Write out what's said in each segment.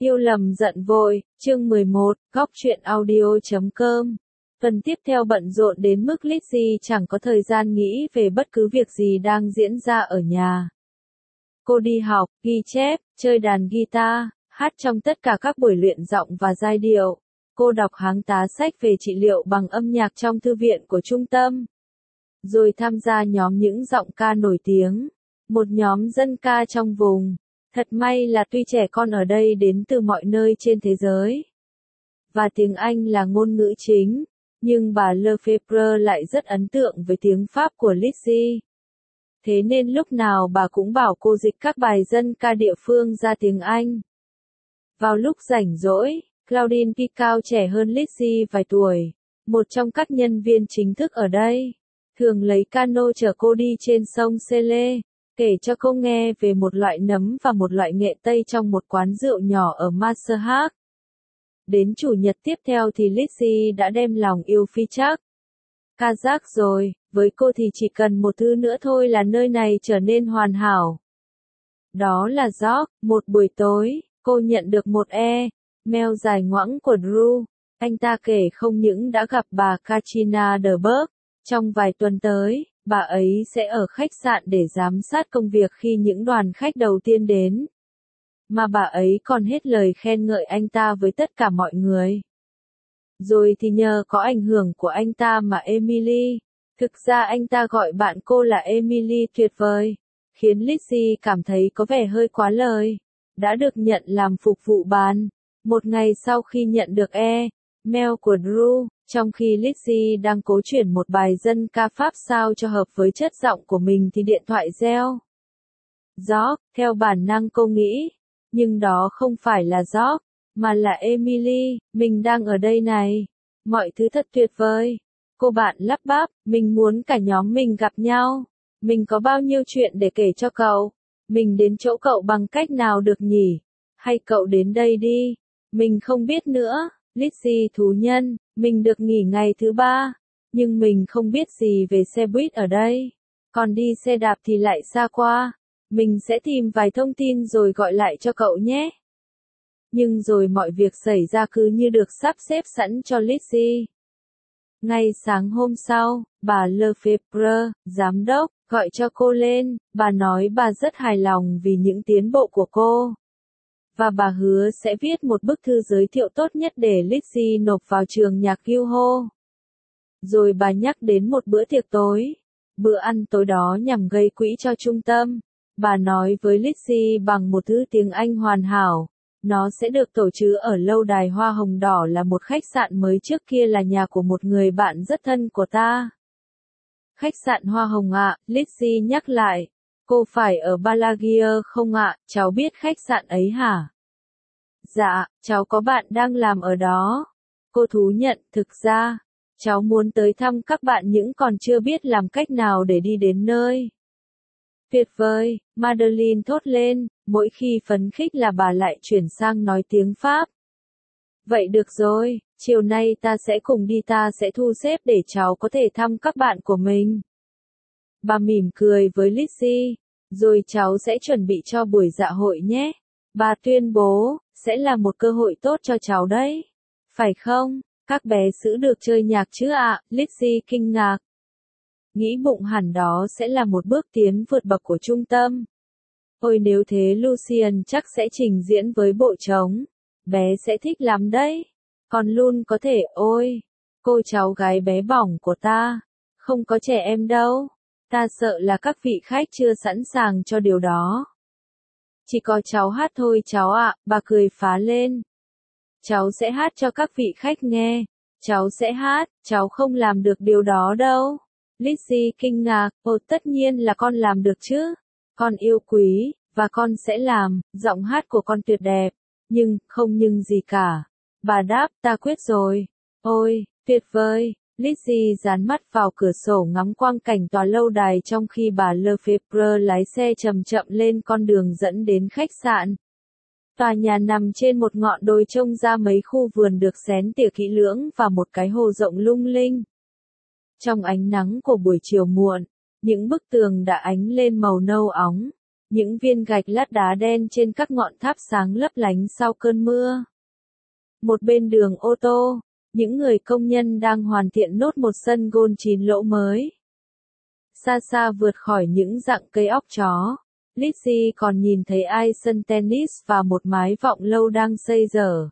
Yêu lầm giận vội, chương 11, góc truyện audio.com. Phần tiếp theo bận rộn đến mức Lizzy chẳng có thời gian nghĩ về bất cứ việc gì đang diễn ra ở nhà. Cô đi học, ghi chép, chơi đàn guitar, hát trong tất cả các buổi luyện giọng và giai điệu. Cô đọc háng tá sách về trị liệu bằng âm nhạc trong thư viện của trung tâm. Rồi tham gia nhóm những giọng ca nổi tiếng, một nhóm dân ca trong vùng. Thật may là tuy trẻ con ở đây đến từ mọi nơi trên thế giới, và tiếng Anh là ngôn ngữ chính, nhưng bà Lefebvre lại rất ấn tượng với tiếng Pháp của Lizzy. Thế nên lúc nào bà cũng bảo cô dịch các bài dân ca địa phương ra tiếng Anh. Vào lúc rảnh rỗi, Claudine Picao trẻ hơn Lizzy vài tuổi, một trong các nhân viên chính thức ở đây, thường lấy cano chở cô đi trên sông Sele, kể cho cô nghe về một loại nấm và một loại nghệ tây trong một quán rượu nhỏ ở Maastricht. Đến chủ nhật tiếp theo thì Lizzy đã đem lòng yêu phi chắc Kazakh rồi, với cô thì chỉ cần một thứ nữa thôi là nơi này trở nên hoàn hảo. Đó là George. Một buổi tối, cô nhận được một email dài ngoãng của Drew. Anh ta kể không những đã gặp bà Katrina de Berg. Trong vài tuần tới, bà ấy sẽ ở khách sạn để giám sát công việc khi những đoàn khách đầu tiên đến. Mà bà ấy còn hết lời khen ngợi anh ta với tất cả mọi người. Rồi thì nhờ có ảnh hưởng của anh ta mà Emily, thực ra anh ta gọi bạn cô là Emily tuyệt vời, khiến Lizzy cảm thấy có vẻ hơi quá lời, đã được nhận làm phục vụ bàn. Một ngày sau khi nhận được email của Drew, trong khi Lizzy đang cố chuyển một bài dân ca Pháp sao cho hợp với chất giọng của mình thì điện thoại reo. George, theo bản năng cô nghĩ, nhưng đó không phải là George, mà là Emily. Mình đang ở đây này, mọi thứ thật tuyệt vời. Cô bạn lắp bắp, mình muốn cả nhóm mình gặp nhau. Mình có bao nhiêu chuyện để kể cho cậu. Mình đến chỗ cậu bằng cách nào được nhỉ? Hay cậu đến đây đi? Mình không biết nữa. Lizzy thú nhân, mình được nghỉ ngày thứ 3, nhưng mình không biết gì về xe buýt ở đây. Còn đi xe đạp thì lại xa quá. Mình sẽ tìm vài thông tin rồi gọi lại cho cậu nhé. Nhưng rồi mọi việc xảy ra cứ như được sắp xếp sẵn cho Lizzy. Ngay sáng hôm sau, bà Lefebvre, giám đốc, gọi cho cô lên. Bà nói bà rất hài lòng vì những tiến bộ của cô. Và bà hứa sẽ viết một bức thư giới thiệu tốt nhất để Lizzy nộp vào trường nhạc Guildhall. Rồi bà nhắc đến một bữa tiệc tối. Bữa ăn tối đó nhằm gây quỹ cho trung tâm. Bà nói với Lizzy bằng một thứ tiếng Anh hoàn hảo. Nó sẽ được tổ chức ở lâu đài Hoa Hồng Đỏ, là một khách sạn mới trước kia là nhà của một người bạn rất thân của ta. Khách sạn Hoa Hồng ạ, Lizzy nhắc lại. Cô phải ở Balaguer không ạ, cháu biết khách sạn ấy hả? Dạ, cháu có bạn đang làm ở đó. Cô thú nhận, thực ra, cháu muốn tới thăm các bạn nhưng còn chưa biết làm cách nào để đi đến nơi. Tuyệt vời, Madeline thốt lên, mỗi khi phấn khích là bà lại chuyển sang nói tiếng Pháp. Vậy được rồi, chiều nay ta sẽ cùng đi, ta sẽ thu xếp để cháu có thể thăm các bạn của mình. Bà mỉm cười với Lizzy, rồi cháu sẽ chuẩn bị cho buổi dạ hội nhé. Bà tuyên bố, sẽ là một cơ hội tốt cho cháu đấy. Phải không? Các bé sữa được chơi nhạc chứ ạ? Lizzy kinh ngạc. Nghĩ bụng hẳn đó sẽ là một bước tiến vượt bậc của trung tâm. Ôi nếu thế Lucien chắc sẽ trình diễn với bộ trống. Bé sẽ thích lắm đấy. Còn Lun có thể, ôi, cô cháu gái bé bỏng của ta. Không có trẻ em đâu. Ta sợ là các vị khách chưa sẵn sàng cho điều đó. Chỉ có cháu hát thôi cháu ạ, bà cười phá lên. Cháu sẽ hát cho các vị khách nghe. Cháu sẽ hát, cháu không làm được điều đó đâu. Lizzy kinh ngạc, ồ tất nhiên là con làm được chứ. Con yêu quý, và con sẽ làm, giọng hát của con tuyệt đẹp. Nhưng, không nhưng gì cả. Bà đáp, ta quyết rồi. Ôi, tuyệt vời. Lizzy dán mắt vào cửa sổ ngắm quang cảnh tòa lâu đài trong khi bà Lefebvre lái xe chậm chậm lên con đường dẫn đến khách sạn. Tòa nhà nằm trên một ngọn đồi trông ra mấy khu vườn được xén tỉa kỹ lưỡng và một cái hồ rộng lung linh. Trong ánh nắng của buổi chiều muộn, những bức tường đã ánh lên màu nâu óng. những viên gạch lát đá đen trên các ngọn tháp sáng lấp lánh sau cơn mưa. Một bên đường ô tô, những người công nhân đang hoàn thiện nốt một sân golf 9 lỗ mới. Xa xa vượt khỏi những rặng cây óc chó, Lizzie còn nhìn thấy ai sân tennis và một mái vọng lâu đang xây dở.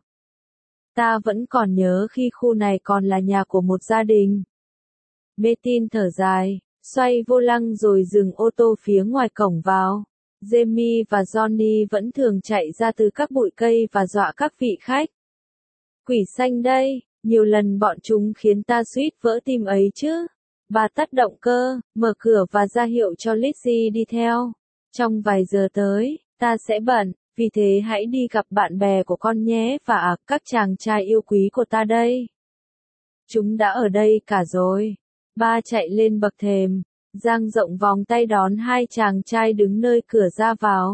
Ta vẫn còn nhớ khi khu này còn là nhà của một gia đình. Metin thở dài, xoay vô lăng rồi dừng ô tô phía ngoài cổng vào. Jamie và Johnny vẫn thường chạy ra từ các bụi cây và dọa các vị khách. Quỷ xanh đây, nhiều lần bọn chúng khiến ta suýt vỡ tim ấy chứ. Bà tắt động cơ, mở cửa và ra hiệu cho Lizzie đi theo. Trong vài giờ tới, ta sẽ bận, vì thế hãy đi gặp bạn bè của con nhé và các chàng trai yêu quý của ta đây. Chúng đã ở đây cả rồi. Ba chạy lên bậc thềm, dang rộng vòng tay đón hai chàng trai đứng nơi cửa ra vào.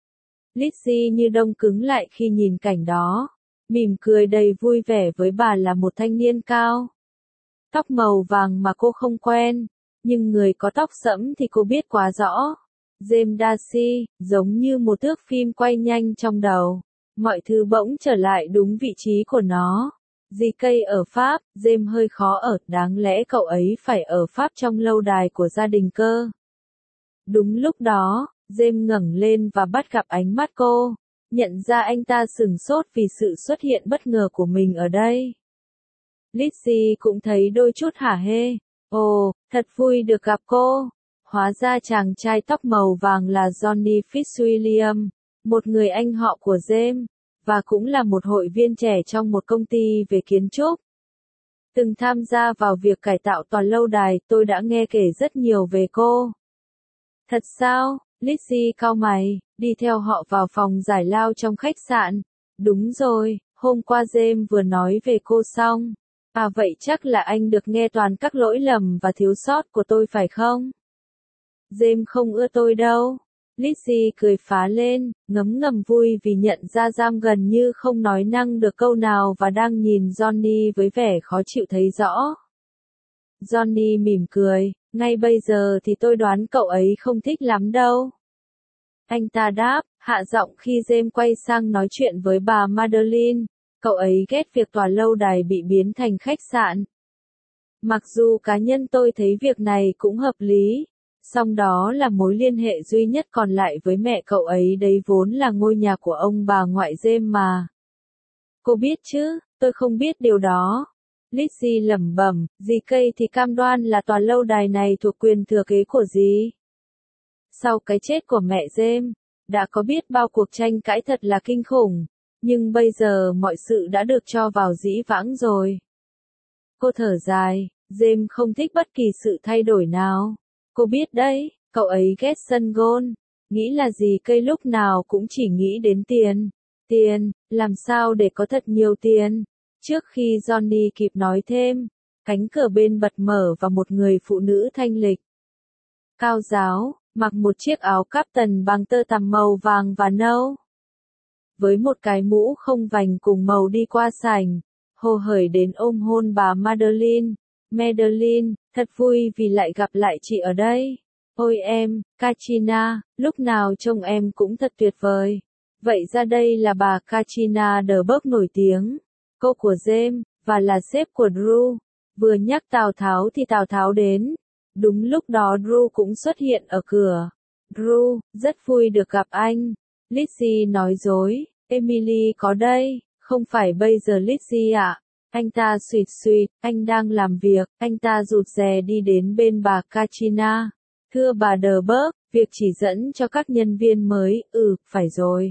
Lizzie như đông cứng lại khi nhìn cảnh đó, mỉm cười đầy vui vẻ với bà là một thanh niên cao. Tóc màu vàng mà cô không quen, nhưng người có tóc sẫm thì cô biết quá rõ. James Darcy, giống như một thước phim quay nhanh trong đầu. Mọi thứ bỗng trở lại đúng vị trí của nó. GK ở Pháp, James hơi khó ở, đáng lẽ cậu ấy phải ở Pháp trong lâu đài của gia đình cơ. Đúng lúc đó, James ngẩng lên và bắt gặp ánh mắt cô, nhận ra anh ta sửng sốt vì sự xuất hiện bất ngờ của mình ở đây. Lizzie cũng thấy đôi chút hả hê. Ồ, thật vui được gặp cô. Hóa ra chàng trai tóc màu vàng là Johnny Fitzwilliam, một người anh họ của James, và cũng là một hội viên trẻ trong một công ty về kiến trúc. Từng tham gia vào việc cải tạo tòa lâu đài, tôi đã nghe kể rất nhiều về cô. Thật sao? Lizzie cau mày, đi theo họ vào phòng giải lao trong khách sạn. Đúng rồi, hôm qua James vừa nói về cô xong. À vậy chắc là anh được nghe toàn các lỗi lầm và thiếu sót của tôi phải không? James không ưa tôi đâu. Lizzie cười phá lên, ngấm ngầm vui vì nhận ra James gần như không nói năng được câu nào và đang nhìn Johnny với vẻ khó chịu thấy rõ. Johnny mỉm cười, ngay bây giờ thì tôi đoán cậu ấy không thích lắm đâu. Anh ta đáp, hạ giọng khi James quay sang nói chuyện với bà Madeline. Cậu ấy ghét việc tòa lâu đài bị biến thành khách sạn. Mặc dù cá nhân tôi thấy việc này cũng hợp lý, song đó là mối liên hệ duy nhất còn lại với mẹ cậu ấy đấy vốn là ngôi nhà của ông bà ngoại James mà. Cô biết chứ, tôi không biết điều đó. Lizzie lẩm bẩm, GK thì cam đoan là tòa lâu đài này thuộc quyền thừa kế của dì. Sau cái chết của mẹ James, đã có biết bao cuộc tranh cãi thật là kinh khủng, nhưng bây giờ mọi sự đã được cho vào dĩ vãng rồi. Cô thở dài, James không thích bất kỳ sự thay đổi nào. Cô biết đấy, cậu ấy ghét sân golf, nghĩ là gì cây lúc nào cũng chỉ nghĩ đến tiền. Tiền, làm sao để có thật nhiều tiền? Trước khi Johnny kịp nói thêm, cánh cửa bên bật mở và một người phụ nữ thanh lịch, cao ráo, mặc một chiếc áo captain bằng tơ tằm màu vàng và nâu, với một cái mũ không vành cùng màu đi qua sảnh, hồ hởi đến ôm hôn bà Madeline. Madeline, thật vui vì lại gặp lại chị ở đây. Ôi em, Katrina, lúc nào trông em cũng thật tuyệt vời. Vậy ra đây là bà Katrina Derberg nổi tiếng, cô của James, và là sếp của Drew. Vừa nhắc Tào Tháo thì Tào Tháo đến. Đúng lúc đó Drew cũng xuất hiện ở cửa. Drew, rất vui được gặp anh. Lizzie nói dối, Emily có đây, không phải bây giờ Lizzie ạ. Anh ta suýt suýt, anh đang làm việc, anh ta rụt rè đi đến bên bà Katrina. Thưa bà Derberg, việc chỉ dẫn cho các nhân viên mới, phải rồi.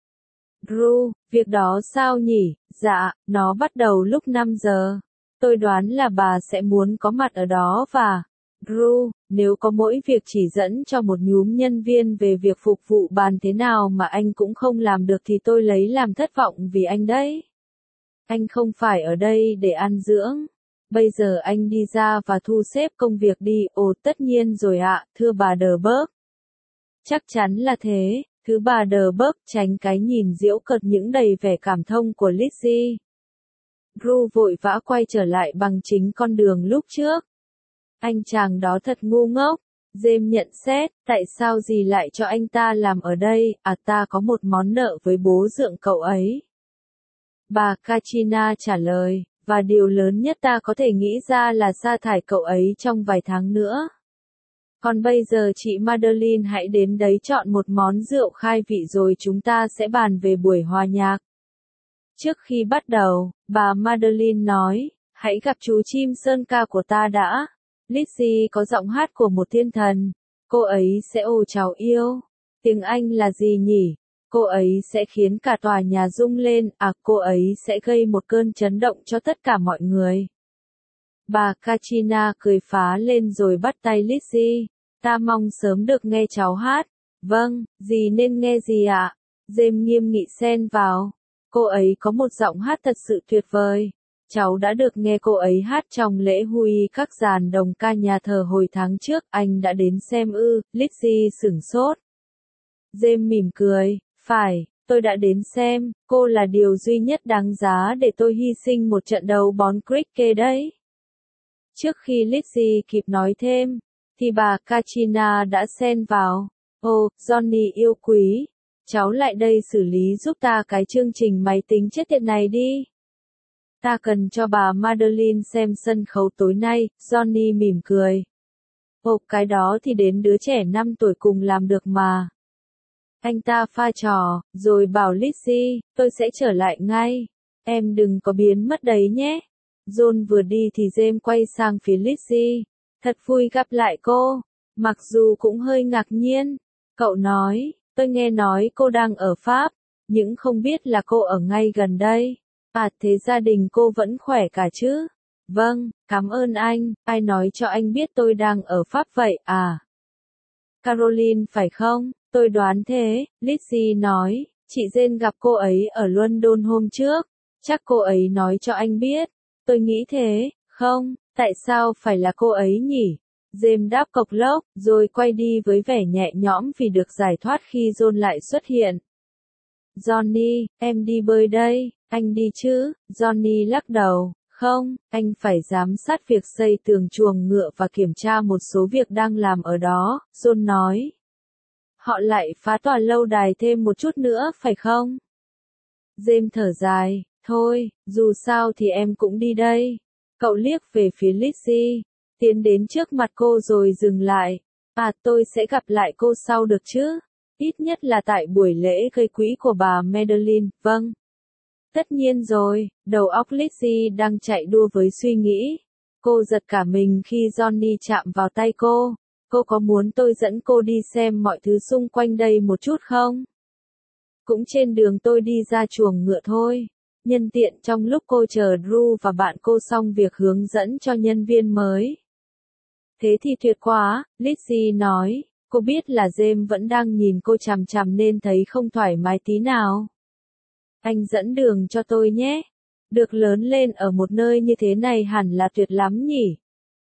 Drew, việc đó sao nhỉ? Dạ, nó bắt đầu lúc 5 giờ. Tôi đoán là bà sẽ muốn có mặt ở đó và... Drew, nếu có mỗi việc chỉ dẫn cho một nhúm nhân viên về việc phục vụ bàn thế nào mà anh cũng không làm được thì tôi lấy làm thất vọng vì anh đấy. Anh không phải ở đây để ăn dưỡng. Bây giờ anh đi ra và thu xếp công việc đi. Ồ tất nhiên rồi ạ, thưa bà Derberg. Chắc chắn là thế, thứ bà Derberg tránh cái nhìn giễu cợt những đầy vẻ cảm thông của Lizzie. Drew vội vã quay trở lại bằng chính con đường lúc trước. Anh chàng đó thật ngu ngốc. James nhận xét, tại sao dì lại cho anh ta làm ở đây, ta có một món nợ với bố dượng cậu ấy. Bà Katrina trả lời, và điều lớn nhất ta có thể nghĩ ra là sa thải cậu ấy trong vài tháng nữa. Còn bây giờ chị Madeline hãy đến đấy chọn một món rượu khai vị rồi chúng ta sẽ bàn về buổi hòa nhạc. Trước khi bắt đầu, bà Madeline nói, hãy gặp chú chim sơn ca của ta đã. Lizzie có giọng hát của một thiên thần. Cô ấy sẽ ồ chào yêu. Tiếng Anh là gì nhỉ? Cô ấy sẽ khiến cả tòa nhà rung lên, cô ấy sẽ gây một cơn chấn động cho tất cả mọi người. Bà Katrina cười phá lên rồi bắt tay Lizzie. Ta mong sớm được nghe cháu hát. Vâng, dì nên nghe gì ạ? James nghiêm nghị xen vào. Cô ấy có một giọng hát thật sự tuyệt vời. Cháu đã được nghe cô ấy hát trong lễ hui các dàn đồng ca nhà thờ hồi tháng trước. Anh đã đến xem ư? Lizzie sửng sốt. James mỉm cười. Phải, tôi đã đến xem. Cô là điều duy nhất đáng giá để tôi hy sinh một trận đấu bóng cricket đấy. Trước khi Lizzie kịp nói thêm, thì bà Katrina đã xen vào. Johnny yêu quý, cháu lại đây xử lý giúp ta cái chương trình máy tính chết tiệt này đi. Ta cần cho bà Madeline xem sân khấu tối nay, Johnny mỉm cười. Cái đó thì đến đứa trẻ 5 tuổi cùng làm được mà. Anh ta pha trò, rồi bảo Lizzie, tôi sẽ trở lại ngay. Em đừng có biến mất đấy nhé. John vừa đi thì James quay sang phía Lizzie. Thật vui gặp lại cô. Mặc dù cũng hơi ngạc nhiên. Cậu nói, tôi nghe nói cô đang ở Pháp, nhưng không biết là cô ở ngay gần đây. Thế gia đình cô vẫn khỏe cả chứ? Vâng, cảm ơn anh, ai nói cho anh biết tôi đang ở Pháp vậy à? Caroline phải không? Tôi đoán thế, Lizzie nói, chị Jane gặp cô ấy ở London hôm trước. Chắc cô ấy nói cho anh biết. Tôi nghĩ thế, không, tại sao phải là cô ấy nhỉ? James đáp cộc lốc, rồi quay đi với vẻ nhẹ nhõm vì được giải thoát khi John lại xuất hiện. Johnny, em đi bơi đây, anh đi chứ? Johnny lắc đầu, không, anh phải giám sát việc xây tường chuồng ngựa và kiểm tra một số việc đang làm ở đó, John nói. Họ lại phá tòa lâu đài thêm một chút nữa phải không? James thở dài, thôi, dù sao thì em cũng đi đây. Cậu liếc về phía Lizzie, tiến đến trước mặt cô rồi dừng lại. Tôi sẽ gặp lại cô sau được chứ? Ít nhất là tại buổi lễ gây quỹ của bà Madeline, vâng. Tất nhiên rồi, đầu óc Lizzie đang chạy đua với suy nghĩ. Cô giật cả mình khi Johnny chạm vào tay cô. Cô có muốn tôi dẫn cô đi xem mọi thứ xung quanh đây một chút không? Cũng trên đường tôi đi ra chuồng ngựa thôi. Nhân tiện trong lúc cô chờ Drew và bạn cô xong việc hướng dẫn cho nhân viên mới. Thế thì tuyệt quá, Lizzie nói. Cô biết là James vẫn đang nhìn cô chằm chằm nên thấy không thoải mái tí nào. Anh dẫn đường cho tôi nhé. Được lớn lên ở một nơi như thế này hẳn là tuyệt lắm nhỉ?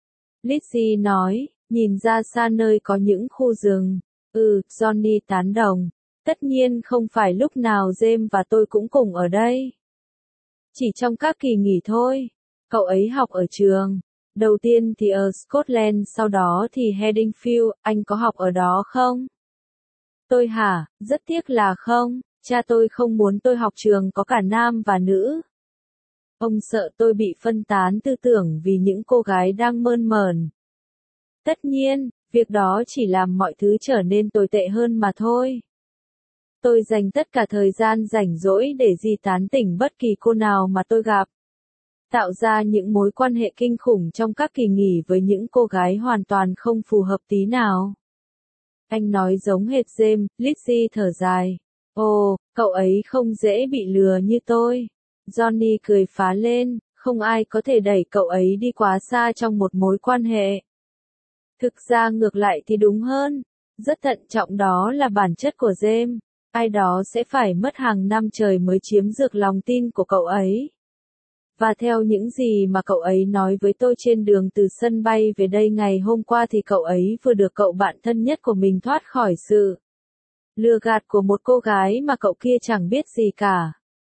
Lizzie nói, nhìn ra xa nơi có những khu rừng. Johnny tán đồng. Tất nhiên không phải lúc nào James và tôi cũng cùng ở đây. Chỉ trong các kỳ nghỉ thôi. Cậu ấy học ở trường. Đầu tiên thì ở Scotland, sau đó thì Haddingfield, anh có học ở đó không? Tôi hả, rất tiếc là không, cha tôi không muốn tôi học trường có cả nam và nữ. Ông sợ tôi bị phân tán tư tưởng vì những cô gái đang mơn mởn. Tất nhiên, việc đó chỉ làm mọi thứ trở nên tồi tệ hơn mà thôi. Tôi dành tất cả thời gian rảnh rỗi để di tán tỉnh bất kỳ cô nào mà tôi gặp. Tạo ra những mối quan hệ kinh khủng trong các kỳ nghỉ với những cô gái hoàn toàn không phù hợp tí nào. Anh nói giống hệt James, Lizzie thở dài. Cậu ấy không dễ bị lừa như tôi. Johnny cười phá lên, không ai có thể đẩy cậu ấy đi quá xa trong một mối quan hệ. Thực ra ngược lại thì đúng hơn. Rất thận trọng đó là bản chất của James. Ai đó sẽ phải mất hàng năm trời mới chiếm được lòng tin của cậu ấy. Và theo những gì mà cậu ấy nói với tôi trên đường từ sân bay về đây ngày hôm qua thì cậu ấy vừa được cậu bạn thân nhất của mình thoát khỏi sự lừa gạt của một cô gái mà cậu kia chẳng biết gì cả.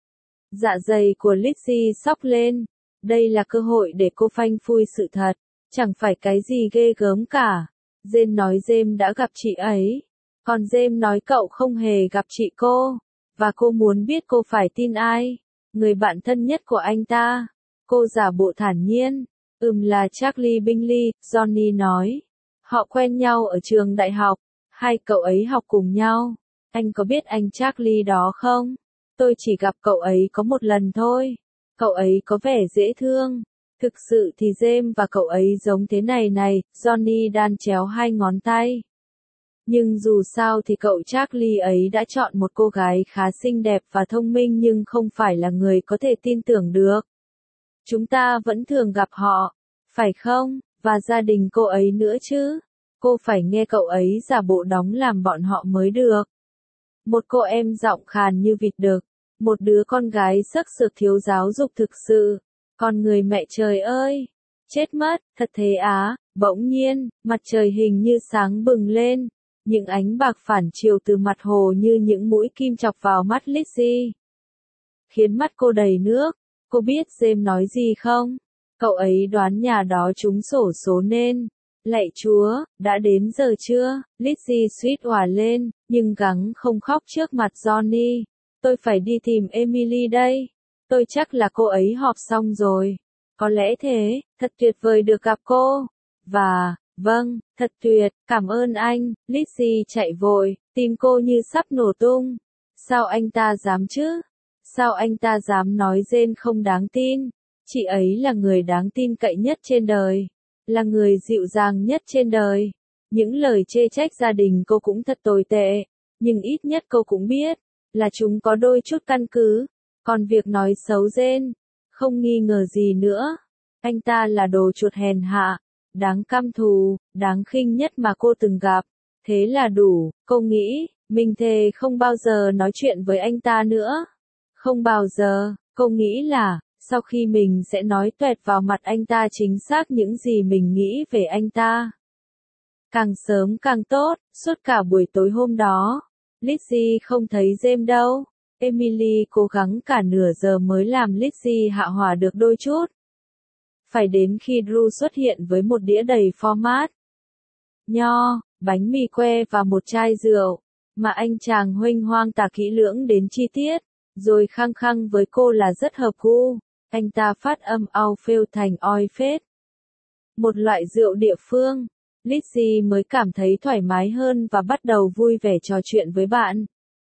Dạ dày của Lizzie xóc lên. Đây là cơ hội để cô phanh phui sự thật. Chẳng phải cái gì ghê gớm cả. Jane nói James đã gặp chị ấy. Còn James nói cậu không hề gặp chị cô. Và cô muốn biết cô phải tin ai. Người bạn thân nhất của anh ta. Cô giả bộ thản nhiên. Là Charlie Bingley, Johnny nói. Họ quen nhau ở trường đại học. Hai cậu ấy học cùng nhau. Anh có biết anh Charlie đó không? Tôi chỉ gặp cậu ấy có một lần thôi. Cậu ấy có vẻ dễ thương. Thực sự thì James và cậu ấy giống thế này này, Johnny đan chéo hai ngón tay. Nhưng dù sao thì cậu Charlie ấy đã chọn một cô gái khá xinh đẹp và thông minh nhưng không phải là người có thể tin tưởng được. Chúng ta vẫn thường gặp họ, phải không? Và gia đình cô ấy nữa chứ. Cô phải nghe cậu ấy giả bộ đóng làm bọn họ mới được. Một cô em giọng khàn như vịt đực. Một đứa con gái sắc sược thiếu giáo dục thực sự. Còn người mẹ trời ơi! Chết mất, thật thế á, bỗng nhiên, mặt trời hình như sáng bừng lên. Những ánh bạc phản chiếu từ mặt hồ như những mũi kim chọc vào mắt Lizzie. Khiến mắt cô đầy nước. Cô biết James nói gì không? Cậu ấy đoán nhà đó trúng xổ số nên. Lạy Chúa, đã đến giờ chưa? Lizzie suýt òa lên, nhưng gắng không khóc trước mặt Johnny. Tôi phải đi tìm Emily đây. Tôi chắc là cô ấy họp xong rồi. Có lẽ thế, thật tuyệt vời được gặp cô. Vâng, thật tuyệt, cảm ơn anh. Lizzie chạy vội, tim cô như sắp nổ tung. Sao anh ta dám chứ? Sao anh ta dám nói Jane không đáng tin? Chị ấy là người đáng tin cậy nhất trên đời. Là người dịu dàng nhất trên đời. Những lời chê trách gia đình cô cũng thật tồi tệ. Nhưng ít nhất cô cũng biết là chúng có đôi chút căn cứ. Còn việc nói xấu Jane, không nghi ngờ gì nữa. Anh ta là đồ chuột hèn hạ, đáng căm thù, đáng khinh nhất mà cô từng gặp. Thế là đủ, cô nghĩ, mình thề không bao giờ nói chuyện với anh ta nữa. Không bao giờ, cô nghĩ là, sau khi mình sẽ nói toẹt vào mặt anh ta chính xác những gì mình nghĩ về anh ta. Càng sớm càng tốt, suốt cả buổi tối hôm đó. Lizzie không thấy James đâu. Emily cố gắng cả nửa giờ mới làm Lizzie hạ hỏa được đôi chút. Phải đến khi Drew xuất hiện với một đĩa đầy format, nho, bánh mì que và một chai rượu, mà anh chàng huênh hoang tả kỹ lưỡng đến chi tiết, rồi khăng khăng với cô là rất hợp gu. Anh ta phát âm ao phêu thành oi phết. Một loại rượu địa phương. Lizzie mới cảm thấy thoải mái hơn và bắt đầu vui vẻ trò chuyện với bạn.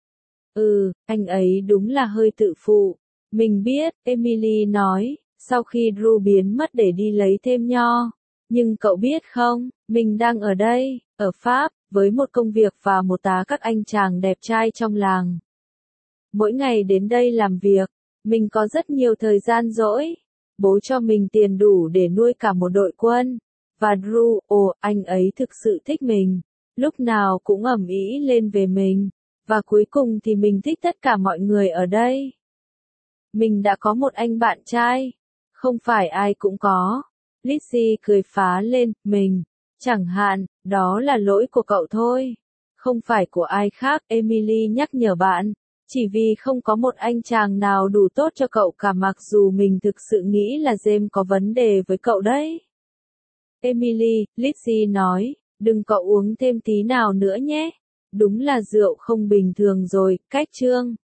Anh ấy đúng là hơi tự phụ. Mình biết, Emily nói, sau khi Drew biến mất để đi lấy thêm nho. Nhưng cậu biết không, mình đang ở đây, ở Pháp, với một công việc và một tá các anh chàng đẹp trai trong làng. Mỗi ngày đến đây làm việc, mình có rất nhiều thời gian rỗi. Bố cho mình tiền đủ để nuôi cả một đội quân. Và Drew, anh ấy thực sự thích mình. Lúc nào cũng ầm ĩ lên về mình. Và cuối cùng thì mình thích tất cả mọi người ở đây. Mình đã có một anh bạn trai. Không phải ai cũng có. Lizzie cười phá lên, mình. Chẳng hạn, đó là lỗi của cậu thôi. Không phải của ai khác, Emily nhắc nhở bạn. Chỉ vì không có một anh chàng nào đủ tốt cho cậu cả mặc dù mình thực sự nghĩ là James có vấn đề với cậu đấy. Emily, Lizzie nói, đừng có uống thêm tí nào nữa nhé. Đúng là rượu không bình thường rồi, cách chương.